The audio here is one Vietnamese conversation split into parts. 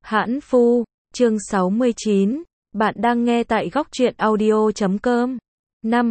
Hãn Phu, chương 69, bạn đang nghe tại Góc Truyện Audio.com. Năm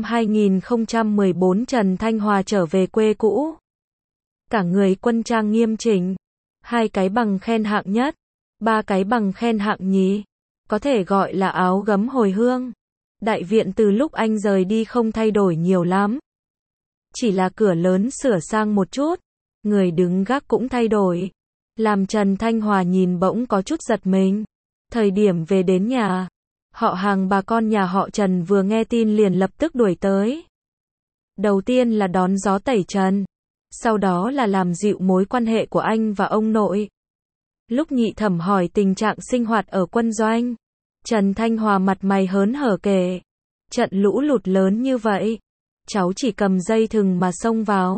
2014 Trần Thanh Hòa trở về quê cũ. Cả người quân trang nghiêm chỉnh, 2 cái bằng khen hạng nhất, 3 cái bằng khen hạng nhì, có thể gọi là áo gấm hồi hương. Đại viện từ lúc anh rời đi không thay đổi nhiều lắm. Chỉ là cửa lớn sửa sang một chút, người đứng gác cũng thay đổi. Làm Trần Thanh Hòa nhìn bỗng có chút giật mình. Thời điểm về đến nhà, họ hàng bà con nhà họ Trần vừa nghe tin liền lập tức đuổi tới. Đầu tiên là đón gió tẩy trần, sau đó là làm dịu mối quan hệ của anh và ông nội. Lúc Nhị Thẩm hỏi tình trạng sinh hoạt ở quân doanh, Trần Thanh Hòa mặt mày hớn hở kể, trận lũ lụt lớn như vậy, cháu chỉ cầm dây thừng mà xông vào.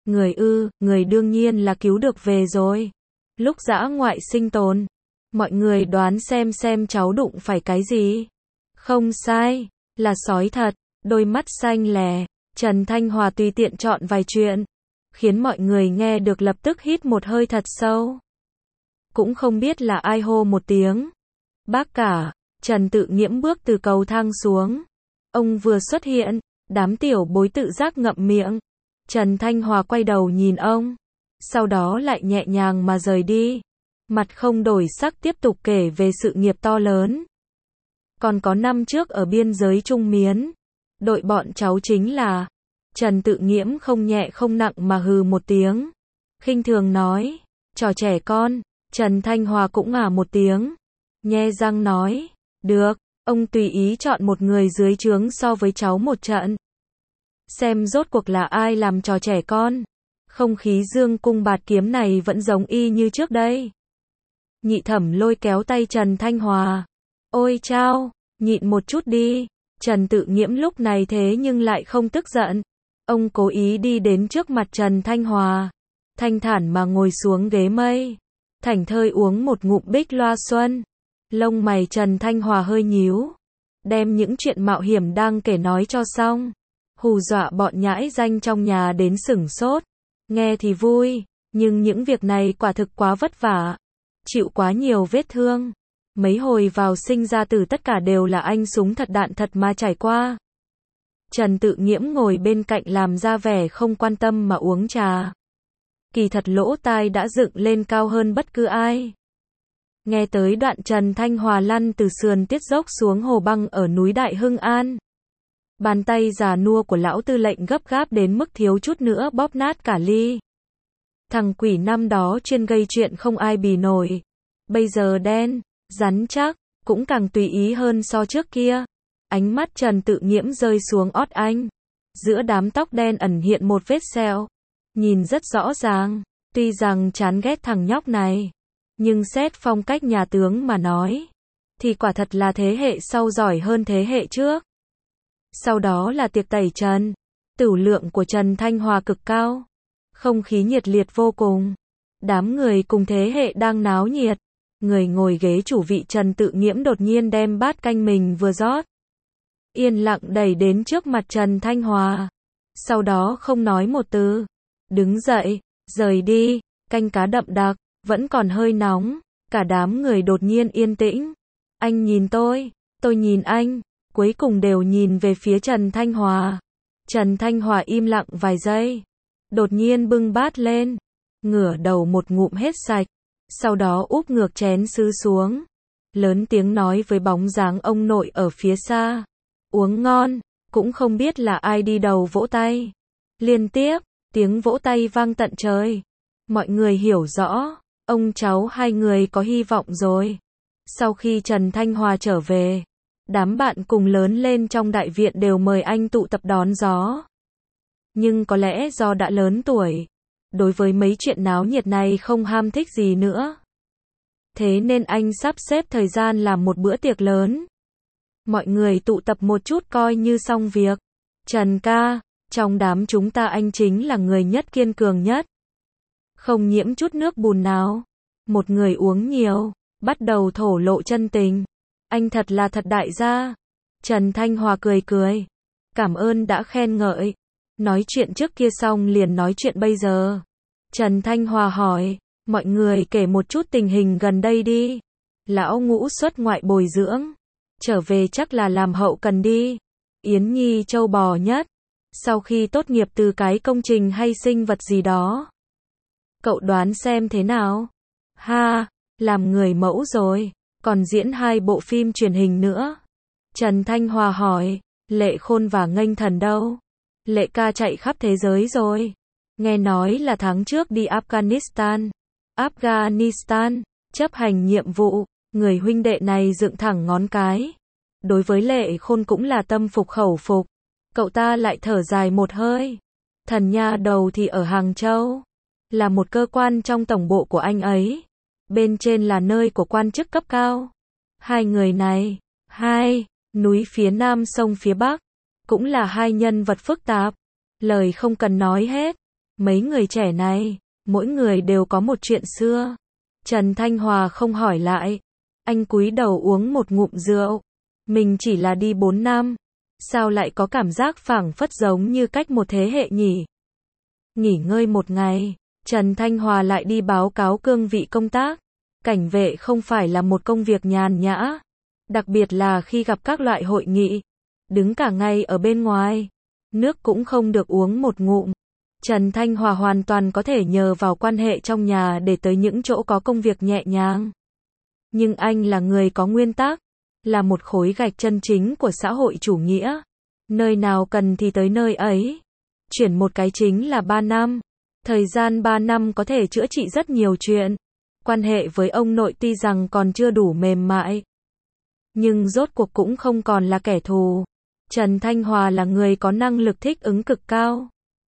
Người đương nhiên là cứu được về rồi. Lúc dã ngoại sinh tồn, mọi người đoán xem cháu đụng phải cái gì. Không sai, là sói thật. Đôi mắt xanh lè, Trần Thanh Hòa tùy tiện chọn vài chuyện, khiến mọi người nghe được lập tức hít một hơi thật sâu. Cũng không biết là ai hô một tiếng. Bác cả. Trần Tự Nghiễm bước từ cầu thang xuống. Ông vừa xuất hiện, đám tiểu bối tự giác ngậm miệng. Trần Thanh Hòa quay đầu nhìn ông, sau đó lại nhẹ nhàng mà rời đi. Mặt không đổi sắc tiếp tục kể về sự nghiệp to lớn. Còn có năm trước ở biên giới Trung Miến, đội bọn cháu chính là... Trần Tự Nghiễm không nhẹ không nặng mà hừ một tiếng, khinh thường nói, trò trẻ con. Trần Thanh Hòa cũng một tiếng, nhe răng nói, được, ông tùy ý chọn một người dưới trướng so với cháu một trận. Xem rốt cuộc là ai làm trò trẻ con. Không khí dương cung bạt kiếm này vẫn giống y như trước đây. Nhị Thẩm lôi kéo tay Trần Thanh Hòa. Ôi chao, nhịn một chút đi. Trần Tự Nghiễm lúc này thế nhưng lại không tức giận. Ông cố ý đi đến trước mặt Trần Thanh Hòa, thanh thản mà ngồi xuống ghế mây, thảnh thơi uống một ngụm bích loa xuân. Lông mày Trần Thanh Hòa hơi nhíu, đem những chuyện mạo hiểm đang kể nói cho xong, hù dọa bọn nhãi danh trong nhà đến sửng sốt. Nghe thì vui, nhưng những việc này quả thực quá vất vả, chịu quá nhiều vết thương. Mấy hồi vào sinh ra tử tất cả đều là anh súng thật đạn thật mà trải qua. Trần Tự Nghiễm ngồi bên cạnh làm ra vẻ không quan tâm mà uống trà. Kỳ thật lỗ tai đã dựng lên cao hơn bất cứ ai. Nghe tới đoạn Trần Thanh Hòa lăn từ sườn tiết dốc xuống hồ băng ở núi Đại Hưng An. Bàn tay già nua của lão tư lệnh gấp gáp đến mức thiếu chút nữa bóp nát cả ly. Thằng quỷ năm đó chuyên gây chuyện không ai bì nổi. Bây giờ đen, rắn chắc, cũng càng tùy ý hơn so trước kia. Ánh mắt Trần Tự Nghiễm rơi xuống ót anh. Giữa đám tóc đen ẩn hiện một vết sẹo. Nhìn rất rõ ràng. Tuy rằng chán ghét thằng nhóc này, nhưng xét phong cách nhà tướng mà nói, thì quả thật là thế hệ sau giỏi hơn thế hệ trước. Sau đó là tiệc tẩy trần. Tửu lượng của Trần Thanh Hòa cực cao. Không khí nhiệt liệt vô cùng. Đám người cùng thế hệ đang náo nhiệt. Người ngồi ghế chủ vị Trần Tự Nghiễm đột nhiên đem bát canh mình vừa rót, yên lặng đẩy đến trước mặt Trần Thanh Hòa. Sau đó không nói một từ, đứng dậy, rời đi. Canh cá đậm đặc, vẫn còn hơi nóng. Cả đám người đột nhiên yên tĩnh. Anh nhìn tôi nhìn anh. Cuối cùng đều nhìn về phía Trần Thanh Hòa. Trần Thanh Hòa im lặng vài giây, đột nhiên bưng bát lên, ngửa đầu một ngụm hết sạch, sau đó úp ngược chén sứ xuống, lớn tiếng nói với bóng dáng ông nội ở phía xa, uống ngon. Cũng không biết là ai đi đầu vỗ tay. Liên tiếp, tiếng vỗ tay vang tận trời. Mọi người hiểu rõ, ông cháu hai người có hy vọng rồi. Sau khi Trần Thanh Hòa trở về, đám bạn cùng lớn lên trong đại viện đều mời anh tụ tập đón gió. Nhưng có lẽ do đã lớn tuổi, đối với mấy chuyện náo nhiệt này không ham thích gì nữa. Thế nên anh sắp xếp thời gian làm một bữa tiệc lớn. Mọi người tụ tập một chút coi như xong việc. Trần ca, trong đám chúng ta anh chính là người nhất kiên cường nhất. Không nhiễm chút nước bùn nào. Một người uống nhiều, bắt đầu thổ lộ chân tình. Anh thật là thật đại gia. Trần Thanh Hòa cười cười. Cảm ơn đã khen ngợi. Nói chuyện trước kia xong liền nói chuyện bây giờ. Trần Thanh Hòa hỏi, mọi người kể một chút tình hình gần đây đi. Lão Ngũ xuất ngoại bồi dưỡng, trở về chắc là làm hậu cần đi. Yến Nhi trâu bò nhất, sau khi tốt nghiệp từ cái công trình hay sinh vật gì đó. Cậu đoán xem thế nào? Ha, làm người mẫu rồi, còn diễn 2 bộ phim truyền hình nữa. Trần Thanh Hòa hỏi, Lệ Khôn và Nghênh Thần đâu? Lệ ca chạy khắp thế giới rồi. Nghe nói là tháng trước đi Afghanistan, chấp hành nhiệm vụ. Người huynh đệ này dựng thẳng ngón cái. Đối với Lệ Khôn cũng là tâm phục khẩu phục. Cậu ta lại thở dài một hơi. Thần nha đầu thì ở Hàng Châu, là một cơ quan trong tổng bộ của anh ấy. Bên trên là nơi của quan chức cấp cao. Hai người này, núi phía nam sông phía bắc, cũng là 2 nhân vật phức tạp. Lời không cần nói hết. Mấy người trẻ này, mỗi người đều có một chuyện xưa. Trần Thanh Hòa không hỏi lại. Anh cúi đầu uống một ngụm rượu. Mình chỉ là đi 4 năm. Sao lại có cảm giác phảng phất giống như cách một thế hệ nhỉ? Nghỉ ngơi một ngày, Trần Thanh Hòa lại đi báo cáo cương vị công tác. Cảnh vệ không phải là một công việc nhàn nhã. Đặc biệt là khi gặp các loại hội nghị. Đứng cả ngày ở bên ngoài. Nước cũng không được uống một ngụm. Trần Thanh Hòa hoàn toàn có thể nhờ vào quan hệ trong nhà để tới những chỗ có công việc nhẹ nhàng. Nhưng anh là người có nguyên tắc, là một khối gạch chân chính của xã hội chủ nghĩa. Nơi nào cần thì tới nơi ấy. Chuyển một cái chính là 3 năm. Thời gian 3 năm có thể chữa trị rất nhiều chuyện. Quan hệ với ông nội tuy rằng còn chưa đủ mềm mại, nhưng rốt cuộc cũng không còn là kẻ thù. Trần Thanh Hòa là người có năng lực thích ứng cực cao.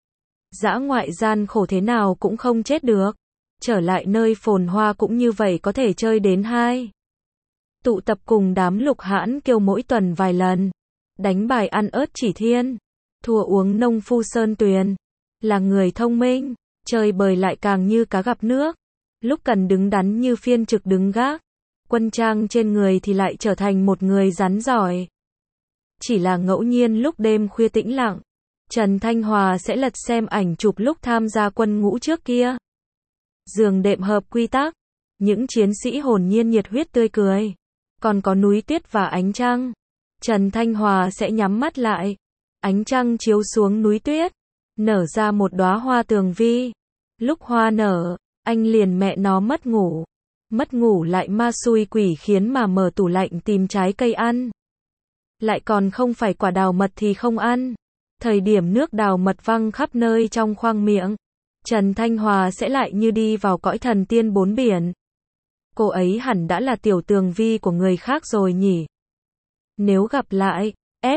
Dã ngoại gian khổ thế nào cũng không chết được. Trở lại nơi phồn hoa cũng như vậy có thể chơi đến 2. Tụ tập cùng đám Lục Hãn Kiêu mỗi tuần vài lần. Đánh bài ăn ớt chỉ thiên. Thua uống nông phu sơn tuyền. Là người thông minh. Chơi bời lại càng như cá gặp nước. Lúc cần đứng đắn như phiên trực đứng gác. Quân trang trên người thì lại trở thành một người rắn giỏi. Chỉ là ngẫu nhiên lúc đêm khuya tĩnh lặng, Trần Thanh Hòa sẽ lật xem ảnh chụp lúc tham gia quân ngũ trước kia. Giường đệm hợp quy tắc, những chiến sĩ hồn nhiên nhiệt huyết tươi cười, còn có núi tuyết và ánh trăng. Trần Thanh Hòa sẽ nhắm mắt lại, ánh trăng chiếu xuống núi tuyết, nở ra một đóa hoa tường vi. Lúc hoa nở, anh liền mẹ nó mất ngủ. Mất ngủ lại ma xui quỷ khiến mà mở tủ lạnh tìm trái cây ăn. Lại còn không phải quả đào mật thì không ăn. Thời điểm nước đào mật văng khắp nơi trong khoang miệng, Trần Thanh Hòa sẽ lại như đi vào cõi thần tiên 4 biển. Cô ấy hẳn đã là tiểu tường vi của người khác rồi nhỉ? Nếu gặp lại,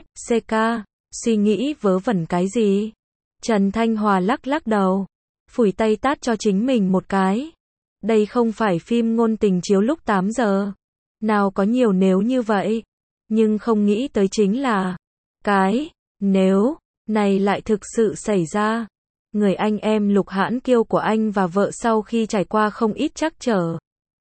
FCK, suy nghĩ vớ vẩn cái gì? Trần Thanh Hòa lắc lắc đầu, phủi tay tát cho chính mình một cái. Đây không phải phim ngôn tình chiếu lúc 8 giờ. Nào có nhiều nếu như vậy. Nhưng không nghĩ tới chính là cái nếu này lại thực sự xảy ra. Người anh em Lục Hãn Kiêu của anh và vợ sau khi trải qua không ít trắc trở,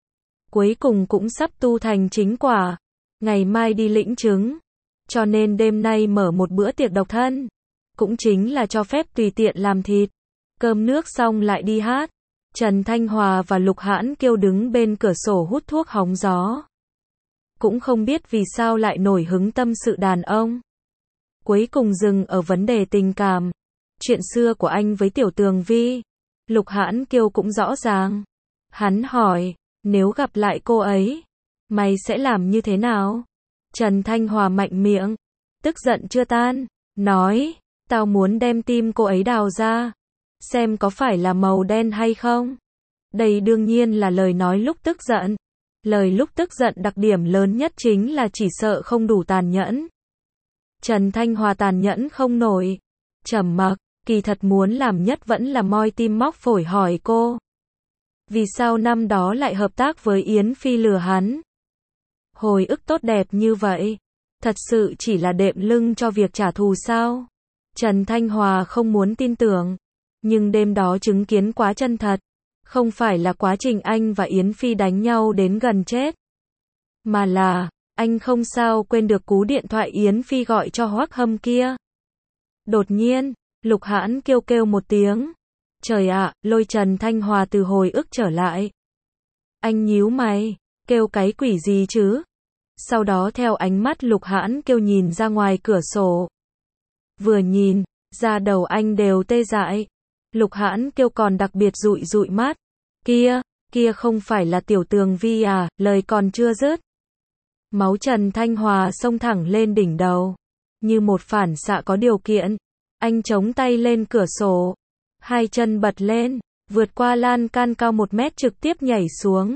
cuối cùng cũng sắp tu thành chính quả. Ngày mai đi lĩnh chứng. Cho nên đêm nay mở một bữa tiệc độc thân. Cũng chính là cho phép tùy tiện làm thịt. Cơm nước xong lại đi hát. Trần Thanh Hòa và Lục Hãn Kiêu đứng bên cửa sổ hút thuốc hóng gió. Cũng không biết vì sao lại nổi hứng tâm sự đàn ông. Cuối cùng dừng ở vấn đề tình cảm. Chuyện xưa của anh với Tiểu Tường Vi. Lục Hãn Kiêu cũng rõ ràng. Hắn hỏi, nếu gặp lại cô ấy, mày sẽ làm như thế nào? Trần Thanh Hòa mạnh miệng, tức giận chưa tan, nói, tao muốn đem tim cô ấy đào ra, xem có phải là màu đen hay không. Đây đương nhiên là lời nói lúc tức giận. Lời lúc tức giận đặc điểm lớn nhất chính là chỉ sợ không đủ tàn nhẫn. Trần Thanh Hòa tàn nhẫn không nổi. Trầm mặc, kỳ thật muốn làm nhất vẫn là moi tim móc phổi hỏi cô. Vì sao năm đó lại hợp tác với Yến Phi lừa hắn? Hồi ức tốt đẹp như vậy, thật sự chỉ là đệm lưng cho việc trả thù sao? Trần Thanh Hòa không muốn tin tưởng, nhưng đêm đó chứng kiến quá chân thật. Không phải là quá trình anh và Yến Phi đánh nhau đến gần chết, mà là, anh không sao quên được cú điện thoại Yến Phi gọi cho Hoắc Hâm kia. Đột nhiên, Lục Hãn kêu kêu một tiếng. Trời ạ, lôi Trần Thanh Hòa từ hồi ức trở lại. Anh nhíu mày, Kêu cái quỷ gì chứ? Sau đó theo ánh mắt Lục Hãn Kiêu nhìn ra ngoài cửa sổ. Vừa nhìn, da đầu anh đều tê dại. Lục Hãn Kiêu còn đặc biệt dụi dụi mắt. Kia không phải là Tiểu Tường Vi à, lời còn chưa dứt. Máu Trần Thanh Hòa xông thẳng lên đỉnh đầu. Như một phản xạ có điều kiện. Anh chống tay lên cửa sổ. Hai chân bật lên, vượt qua lan can cao 1 mét trực tiếp nhảy xuống.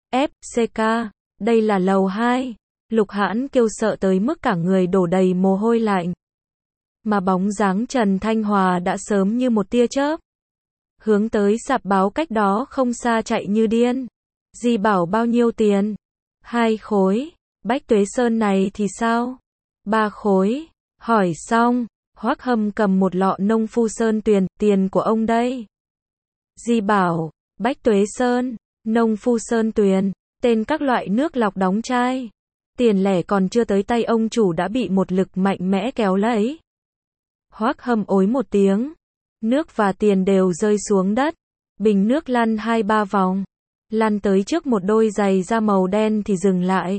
FCK, đây là lầu 2. Lục Hãn Kiêu sợ tới mức cả người đổ đầy mồ hôi lạnh. Mà bóng dáng Trần Thanh Hòa đã sớm như một tia chớp. Hướng tới sạp báo cách đó không xa chạy như điên. Di bảo bao nhiêu tiền? 2 khối. Bách Tuế Sơn này thì sao? 3 khối. Hỏi xong, Hoắc Hâm cầm một lọ Nông Phu Sơn Tuyền, tiền của ông đây. Di bảo, Bách Tuế Sơn, Nông Phu Sơn Tuyền, tên các loại nước lọc đóng chai. Tiền lẻ còn chưa tới tay ông chủ đã bị một lực mạnh mẽ kéo lấy. Hoắc Hâm ối một tiếng. Nước và tiền đều rơi xuống đất. Bình nước lăn 2-3 vòng. Lăn tới trước một đôi giày da màu đen thì dừng lại.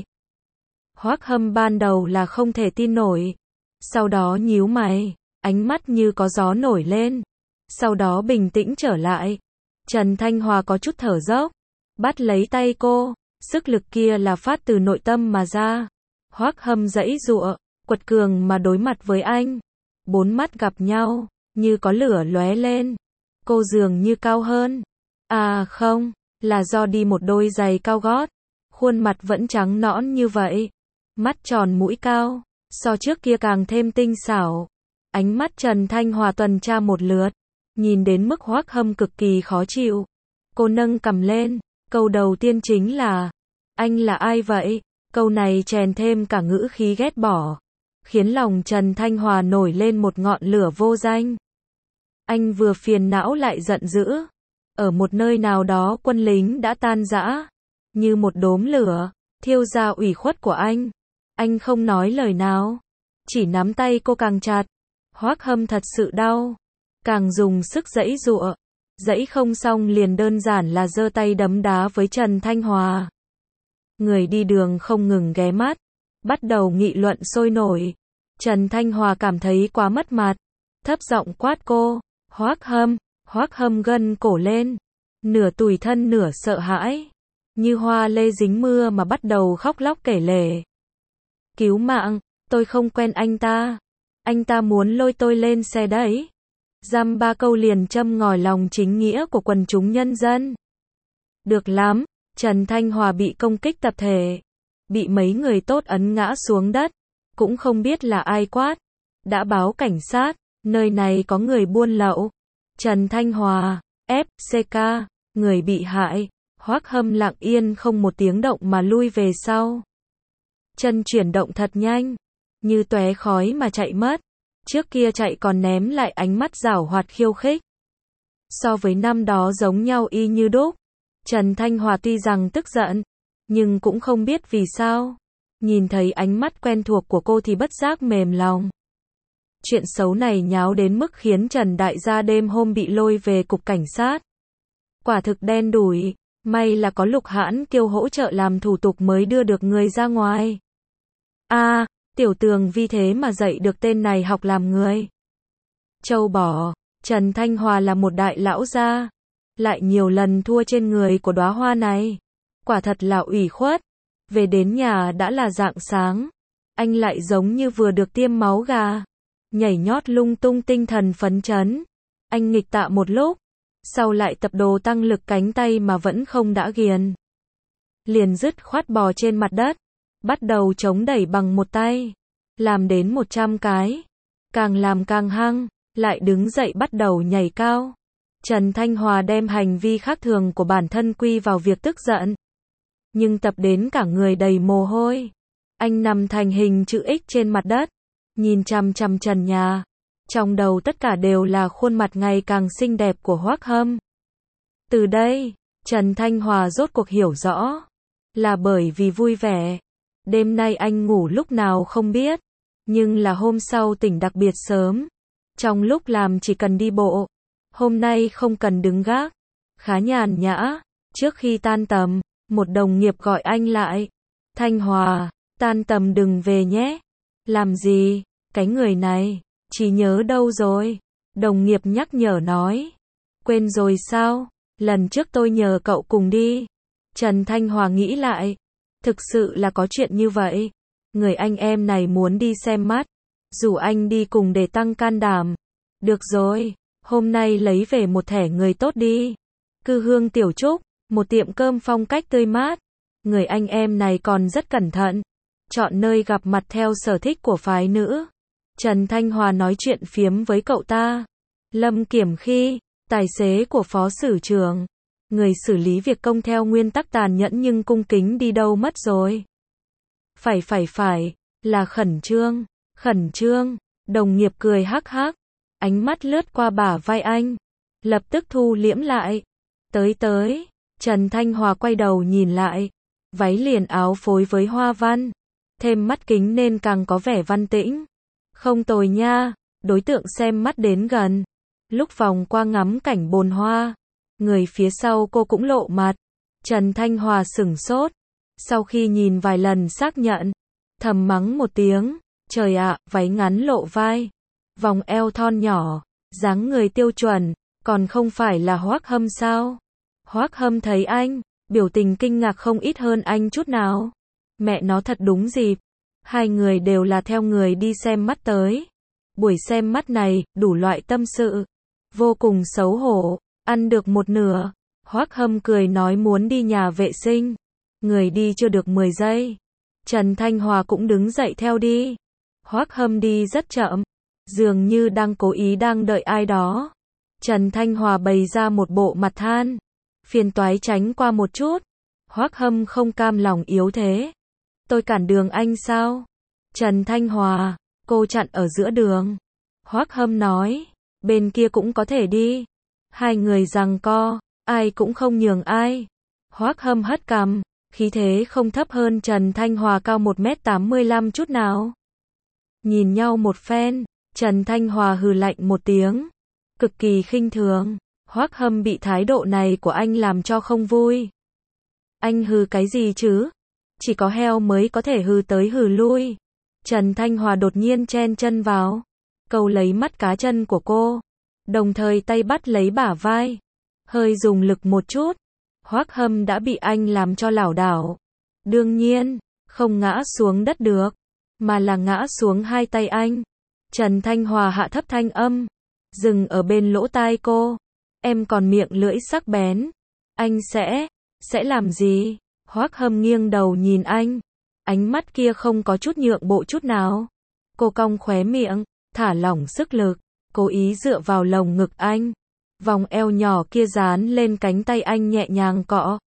Hoắc Hâm ban đầu là không thể tin nổi. Sau đó nhíu mày. Ánh mắt như có gió nổi lên. Sau đó bình tĩnh trở lại. Trần Thanh Hòa có chút thở dốc. Bắt lấy tay cô. Sức lực kia là phát từ nội tâm mà ra. Hoắc Hâm giãy giụa, quật cường mà đối mặt với anh. 4 mắt gặp nhau, như có lửa lóe lên. Cô dường như cao hơn. À không, là do đi một đôi giày cao gót. Khuôn mặt vẫn trắng nõn như vậy. Mắt tròn mũi cao, so trước kia càng thêm tinh xảo. Ánh mắt Trần Thanh Hòa tuần tra một lượt, nhìn đến mức Hoắc Hâm cực kỳ khó chịu. Cô nâng cằm lên, câu đầu tiên chính là: anh là ai vậy? Câu này chèn thêm cả ngữ khí ghét bỏ, khiến lòng Trần Thanh Hòa nổi lên một ngọn lửa vô danh. Anh vừa phiền não lại giận dữ. Ở một nơi nào đó quân lính đã tan rã, như một đốm lửa, thiêu ra ủy khuất của anh. Anh không nói lời nào, chỉ nắm tay cô càng chặt. Hoắc Hâm thật sự đau, càng dùng sức giãy giụa. Giãy không xong liền đơn giản là giơ tay đấm đá với Trần Thanh Hòa. Người đi đường không ngừng ghé mắt, bắt đầu nghị luận sôi nổi. Trần Thanh Hòa cảm thấy quá mất mặt, thấp giọng quát cô: Hoắc Hâm. Hoắc Hâm gân cổ lên, nửa tủi thân nửa sợ hãi, như hoa lê dính mưa mà bắt đầu khóc lóc kể lể. Cứu mạng, tôi không quen anh ta muốn lôi tôi lên xe đấy. Dăm 3 câu liền châm ngòi lòng chính nghĩa của quần chúng nhân dân. Được lắm, Trần Thanh Hòa bị công kích tập thể, bị mấy người tốt ấn ngã xuống đất, cũng không biết là ai quát. Đã báo cảnh sát, nơi này có người buôn lậu. Trần Thanh Hòa, FCK, người bị hại. Hoắc Hâm lặng yên không một tiếng động mà lui về sau. Chân chuyển động thật nhanh, như tóe khói mà chạy mất. Trước kia chạy còn ném lại ánh mắt giảo hoạt khiêu khích. So với năm đó giống nhau y như đúc. Trần Thanh Hòa tuy rằng tức giận, nhưng cũng không biết vì sao. Nhìn thấy ánh mắt quen thuộc của cô thì bất giác mềm lòng. Chuyện xấu này nháo đến mức khiến Trần Đại gia đêm hôm bị lôi về cục cảnh sát. Quả thực đen đủi, may là có Lục Hãn Kiêu hỗ trợ làm thủ tục mới đưa được người ra ngoài. Tiểu Tường Vi thế mà dạy được tên này học làm người. Châu bò, Trần Thanh Hòa là một đại lão gia, lại nhiều lần thua trên người của đóa hoa này. Quả thật là ủy khuất. Về đến nhà đã là rạng sáng, anh lại giống như vừa được tiêm máu gà, nhảy nhót lung tung tinh thần phấn chấn. Anh nghịch tạ một lúc, sau lại tập đồ tăng lực cánh tay mà vẫn không đã ghiền. Liền dứt khoát bò trên mặt đất, bắt đầu chống đẩy bằng một tay, làm đến 100 cái, càng làm càng hăng, lại đứng dậy bắt đầu nhảy cao. Trần Thanh Hòa đem hành vi khác thường của bản thân quy vào việc tức giận, nhưng tập đến cả người đầy mồ hôi. Anh nằm thành hình chữ X trên mặt đất, nhìn chằm chằm trần nhà. Trong đầu tất cả đều là khuôn mặt ngày càng xinh đẹp của Hoắc Hâm. Từ đây, Trần Thanh Hòa rốt cuộc hiểu rõ, là bởi vì vui vẻ. Đêm nay anh ngủ lúc nào không biết, nhưng là hôm sau tỉnh đặc biệt sớm. Trong lúc làm chỉ cần đi bộ, hôm nay không cần đứng gác, khá nhàn nhã. Trước khi tan tầm, Một đồng nghiệp gọi anh lại. Thanh Hòa, tan tầm đừng về nhé. Làm gì? Cái người này, trí nhớ đâu rồi? Đồng nghiệp nhắc nhở nói. Quên rồi sao? Lần trước tôi nhờ cậu cùng đi. Trần Thanh Hòa nghĩ lại. Thực sự là có chuyện như vậy. Người anh em này muốn đi xem mắt. Rủ anh đi cùng để tăng can đảm. Được rồi, hôm nay lấy về một thẻ người tốt đi. Cư Hương Tiểu Trúc, một tiệm cơm phong cách tươi mát. Người anh em này còn rất cẩn thận. Chọn nơi gặp mặt theo sở thích của phái nữ. Trần Thanh Hòa nói chuyện phiếm với cậu ta. Lâm Kiểm Khi, tài xế của phó sử trưởng. Người xử lý việc công theo nguyên tắc tàn nhẫn nhưng cung kính đi đâu mất rồi. Phải, là khẩn trương, đồng nghiệp cười hắc hắc. Ánh mắt lướt qua bả vai anh. Lập tức thu liễm lại. Tới, Trần Thanh Hòa quay đầu nhìn lại. Váy liền áo phối với hoa văn. Thêm mắt kính nên càng có vẻ văn tĩnh. Không tồi nha, đối tượng xem mắt đến gần. Lúc vòng qua ngắm cảnh bồn hoa. Người phía sau cô cũng lộ mặt. Trần Thanh Hòa sửng sốt. Sau khi nhìn vài lần xác nhận. Thầm mắng một tiếng. Trời ạ, váy ngắn lộ vai. Vòng eo thon nhỏ. Dáng người tiêu chuẩn. Còn không phải là Hoác Hâm sao? Hoác Hâm thấy anh. Biểu tình kinh ngạc không ít hơn anh chút nào. Mẹ nó thật đúng dịp. Hai người đều là theo người đi xem mắt tới. Buổi xem mắt này, đủ loại tâm sự. Vô cùng xấu hổ. Ăn được một nửa. Hoác Hâm cười nói muốn đi nhà vệ sinh. Người đi chưa được 10 giây. Trần Thanh Hòa cũng đứng dậy theo đi. Hoác Hâm đi rất chậm. Dường như đang cố ý đang đợi ai đó. Trần Thanh Hòa bày ra một bộ mặt than. Phiền toái tránh qua một chút. Hoác Hâm không cam lòng yếu thế. Tôi cản đường anh sao? Trần Thanh Hòa, cô chặn ở giữa đường. Hoác Hâm nói, bên kia cũng có thể đi. Hai người giằng co, ai cũng không nhường ai. Hoác Hâm hất cằm, khí thế không thấp hơn Trần Thanh Hòa cao 1m85 chút nào. Nhìn nhau một phen, Trần Thanh Hòa hừ lạnh một tiếng. Cực kỳ khinh thường. Hoác Hâm bị thái độ này của anh làm cho không vui. Anh hừ cái gì chứ? Chỉ có heo mới có thể hừ tới hừ lui. Trần Thanh Hòa đột nhiên chen chân vào. Câu lấy mắt cá chân của cô. Đồng thời tay bắt lấy bả vai. Hơi dùng lực một chút. Hoác Hâm đã bị anh làm cho lảo đảo. Đương nhiên, không ngã xuống đất được. Mà là ngã xuống hai tay anh. Trần Thanh Hòa hạ thấp thanh âm. Dừng ở bên lỗ tai cô. Em còn miệng lưỡi sắc bén. Anh sẽ làm gì? Hoác Hâm nghiêng đầu nhìn anh. Ánh mắt kia không có chút nhượng bộ chút nào. Cô cong khóe miệng, thả lỏng sức lực, cố ý dựa vào lồng ngực anh. Vòng eo nhỏ kia dán lên cánh tay anh nhẹ nhàng cọ.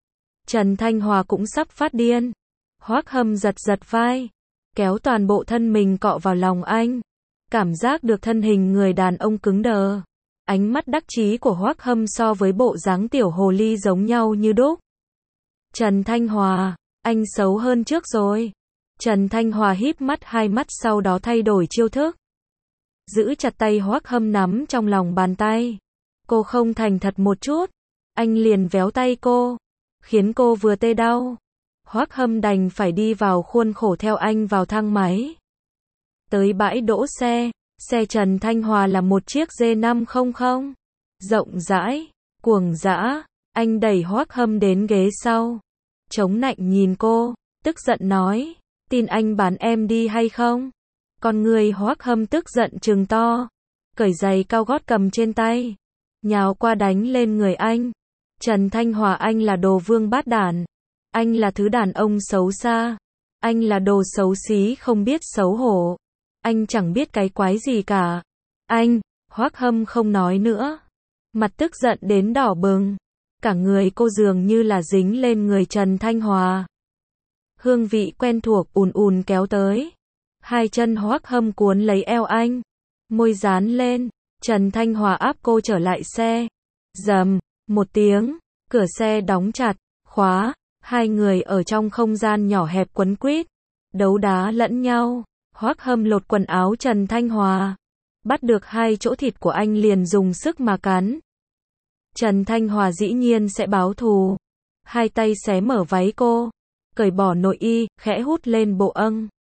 Trần Thanh Hòa cũng sắp phát điên. Hoác Hâm giật vai, kéo toàn bộ thân mình cọ vào lòng anh. Cảm giác được thân hình người đàn ông cứng đờ. Ánh mắt đắc chí của Hoác Hâm so với bộ dáng tiểu hồ ly giống nhau như đúc. Trần Thanh Hòa, anh xấu hơn trước rồi. Trần Thanh Hòa híp mắt hai mắt sau đó thay đổi chiêu thức. Giữ chặt tay Hoác Hâm nắm trong lòng bàn tay. Cô không thành thật một chút. Anh liền véo tay cô. Khiến cô vừa tê đau. Hoác Hâm đành phải đi vào khuôn khổ theo anh vào thang máy. Tới bãi đỗ xe. Xe Trần Thanh Hòa là một chiếc G500. Rộng rãi, cuồng dã. Anh đẩy Hoác Hâm đến ghế sau. Chống nạnh nhìn cô, tức giận nói. Tin anh bán em đi hay không? Con người Hoác Hâm tức giận trừng to. Cởi giày cao gót cầm trên tay. Nhào qua đánh lên người anh. Trần Thanh Hòa, anh là đồ vương bát đản. Anh là thứ đàn ông xấu xa. Anh là đồ xấu xí không biết xấu hổ. Anh chẳng biết cái quái gì cả. Anh, Hoác Hâm không nói nữa. Mặt tức giận đến đỏ bừng. Cả người cô dường như là dính lên người Trần Thanh Hòa. Hương vị quen thuộc ùn kéo tới. Hai chân Hoác Hâm cuốn lấy eo anh. Môi dán lên. Trần Thanh Hòa áp cô trở lại xe. Rầm, một tiếng. Cửa xe đóng chặt, khóa. Hai người ở trong không gian nhỏ hẹp quấn quýt. Đấu đá lẫn nhau. Hoác Hâm lột quần áo Trần Thanh Hòa. Bắt được hai chỗ thịt của anh liền dùng sức mà cắn. Trần Thanh Hòa dĩ nhiên sẽ báo thù. hai tay xé mở váy cô, cởi bỏ nội y, khẽ hút lên bộ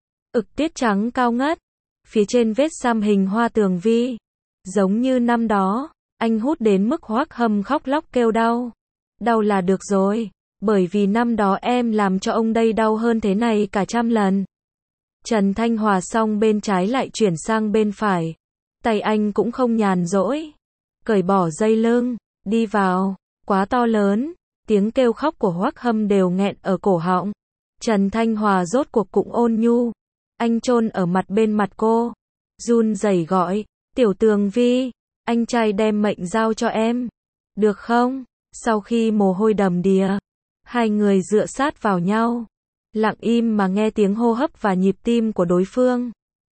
tiết trắng cao ngất, phía trên vết xăm hình hoa tường vi. Giống như năm đó, anh hút đến mức Hoắc Hâm khóc lóc kêu đau. Đau là được rồi, bởi vì năm đó em làm cho ông đây đau hơn thế này cả trăm lần. Trần Thanh Hòa xong bên trái lại chuyển sang bên phải. Tay anh cũng không nhàn rỗi. Cởi bỏ dây lưng, đi vào, quá to lớn. Tiếng kêu khóc của Hoắc Hâm đều nghẹn ở cổ họng. Trần Thanh Hòa rốt cuộc cũng ôn nhu. Anh chôn ở bên mặt cô. Run rẩy gọi, Tiểu Tường Vi, anh trai đem mệnh giao cho em. Được không? Sau khi mồ hôi đầm đìa, hai người dựa sát vào nhau. Lặng im mà nghe tiếng hô hấp và nhịp tim của đối phương.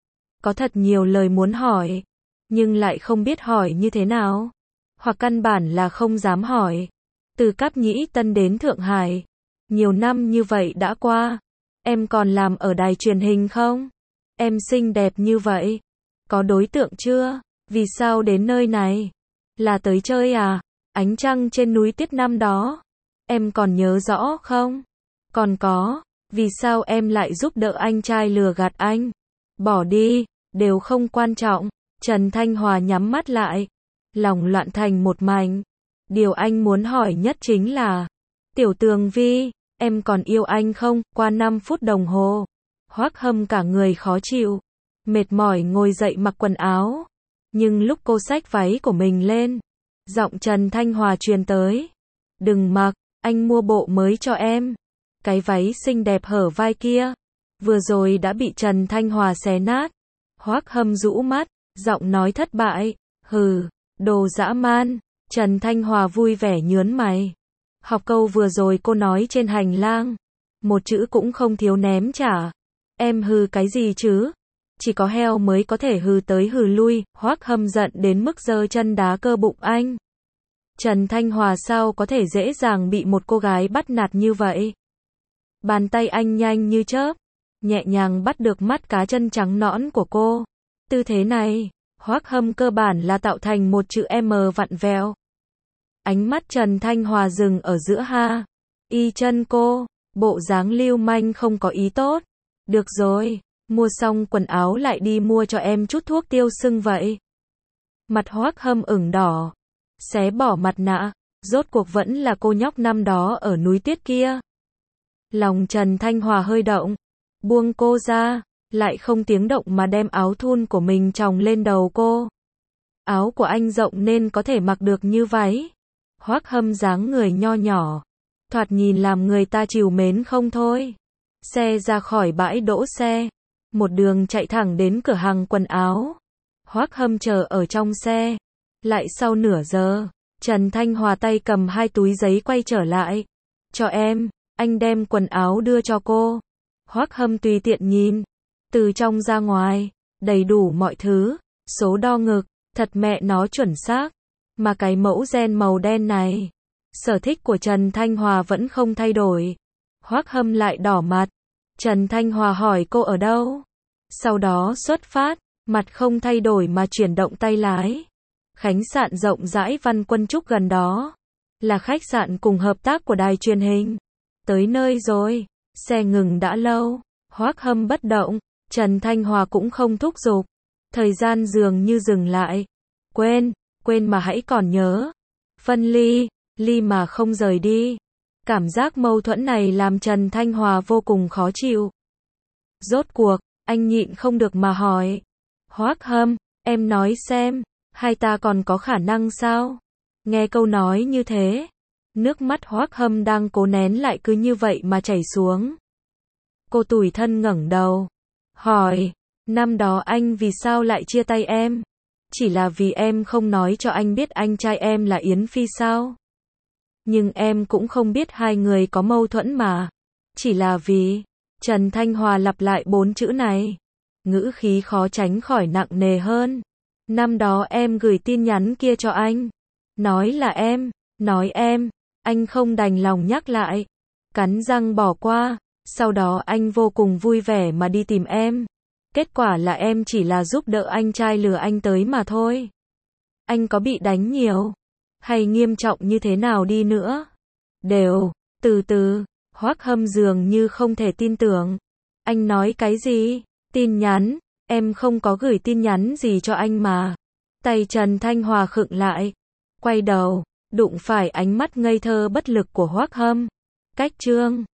Có thật nhiều lời muốn hỏi, nhưng lại không biết hỏi như thế nào. Hoặc căn bản là không dám hỏi. Từ Cáp Nhĩ Tân đến Thượng Hải, nhiều năm như vậy đã qua. Em còn làm ở đài truyền hình không? Em xinh đẹp như vậy, có đối tượng chưa? Vì sao đến nơi này? Là tới chơi à? Ánh trăng trên núi Tiết năm đó, em còn nhớ rõ không? Còn có, vì sao em lại giúp đỡ anh trai lừa gạt anh? Bỏ đi, đều không quan trọng. Trần Thanh Hòa nhắm mắt lại, lòng loạn thành một mảnh. Điều anh muốn hỏi nhất chính là, Tiểu Tường Vi, em còn yêu anh không? Qua 5 phút đồng hồ, Hoắc Hâm cả người khó chịu, mệt mỏi ngồi dậy mặc quần áo. Nhưng lúc cô xách váy của mình lên, giọng Trần Thanh Hòa truyền tới. Đừng mặc, anh mua bộ mới cho em. Cái váy xinh đẹp hở vai kia, vừa rồi đã bị Trần Thanh Hòa xé nát. Hoắc Hâm rũ mắt, giọng nói thất bại. Hừ, đồ dã man. Trần Thanh Hòa vui vẻ nhướng mày. Học câu vừa rồi cô nói trên hành lang, một chữ cũng không thiếu ném trả. Em hừ cái gì chứ? Chỉ có heo mới có thể hừ tới hừ lui. Hoắc Hâm giận đến mức giơ chân đá cơ bụng anh. Trần Thanh Hòa sao có thể dễ dàng bị một cô gái bắt nạt như vậy? Bàn tay anh nhanh như chớp, nhẹ nhàng bắt được mắt cá chân trắng nõn của cô. Tư thế này, Hoắc Hâm cơ bản là tạo thành một chữ M vặn vẹo. Ánh mắt Trần Thanh Hòa dừng ở giữa y chân cô, bộ dáng lưu manh không có ý tốt. Được rồi, mua xong quần áo lại đi mua cho em chút thuốc tiêu sưng vậy. Mặt Hoắc Hâm ửng đỏ, xé bỏ mặt nạ, rốt cuộc vẫn là cô nhóc năm đó ở núi Tiết kia. Lòng Trần Thanh Hòa hơi động, buông cô ra, lại không tiếng động mà đem áo thun của mình chồng lên đầu cô. Áo của anh rộng nên có thể mặc được như váy. Hoắc Hâm dáng người nho nhỏ, thoạt nhìn làm người ta trìu mến không thôi. Xe ra khỏi bãi đỗ xe, một đường chạy thẳng đến cửa hàng quần áo. Hoắc Hâm chờ ở trong xe. Lại sau nửa giờ, Trần Thanh Hòa tay cầm 2 túi giấy quay trở lại. Cho em, anh đem quần áo đưa cho cô. Hoắc Hâm tùy tiện nhìn, từ trong ra ngoài, đầy đủ mọi thứ, số đo ngực, thật mẹ nó chuẩn xác. Mà cái mẫu gen màu đen này, sở thích của Trần Thanh Hòa vẫn không thay đổi. Hoắc Hâm lại đỏ mặt. Trần Thanh Hòa hỏi cô ở đâu. Sau đó xuất phát, mặt không thay đổi mà chuyển động tay lái. Khách sạn rộng rãi Văn Quân Trúc gần đó, là khách sạn cùng hợp tác của đài truyền hình. Tới nơi rồi, xe ngừng đã lâu. Hoắc Hâm bất động, Trần Thanh Hòa cũng không thúc giục. Thời gian dường như dừng lại. Quên mà hãy còn nhớ. Phân ly mà không rời đi. Cảm giác mâu thuẫn này làm Trần Thanh Hòa vô cùng khó chịu. Rốt cuộc, anh nhịn không được mà hỏi. Hoắc Hâm, em nói xem, hai ta còn có khả năng sao? Nghe câu nói như thế, nước mắt Hoắc Hâm đang cố nén lại cứ như vậy mà chảy xuống. Cô tủi thân ngẩng đầu, hỏi, năm đó anh vì sao lại chia tay em? Chỉ là vì em không nói cho anh biết anh trai em là Yến Phi sao? Nhưng em cũng không biết hai người có mâu thuẫn mà. Chỉ là vì... Trần Thanh Hòa lặp lại 4 chữ này. Ngữ khí khó tránh khỏi nặng nề hơn. Năm đó em gửi tin nhắn kia cho anh. Nói là em. Anh không đành lòng nhắc lại. Cắn răng bỏ qua. Sau đó anh vô cùng vui vẻ mà đi tìm em. Kết quả là em chỉ là giúp đỡ anh trai lừa anh tới mà thôi. Anh có bị đánh nhiều hay nghiêm trọng như thế nào đi nữa, đều Từ từ, Hoắc Hâm dường như không thể tin tưởng. Anh nói cái gì? Tin nhắn, em không có gửi tin nhắn gì cho anh mà. Tay Trần Thanh Hòa khựng lại, quay đầu, đụng phải ánh mắt ngây thơ bất lực của Hoắc Hâm. Cách chương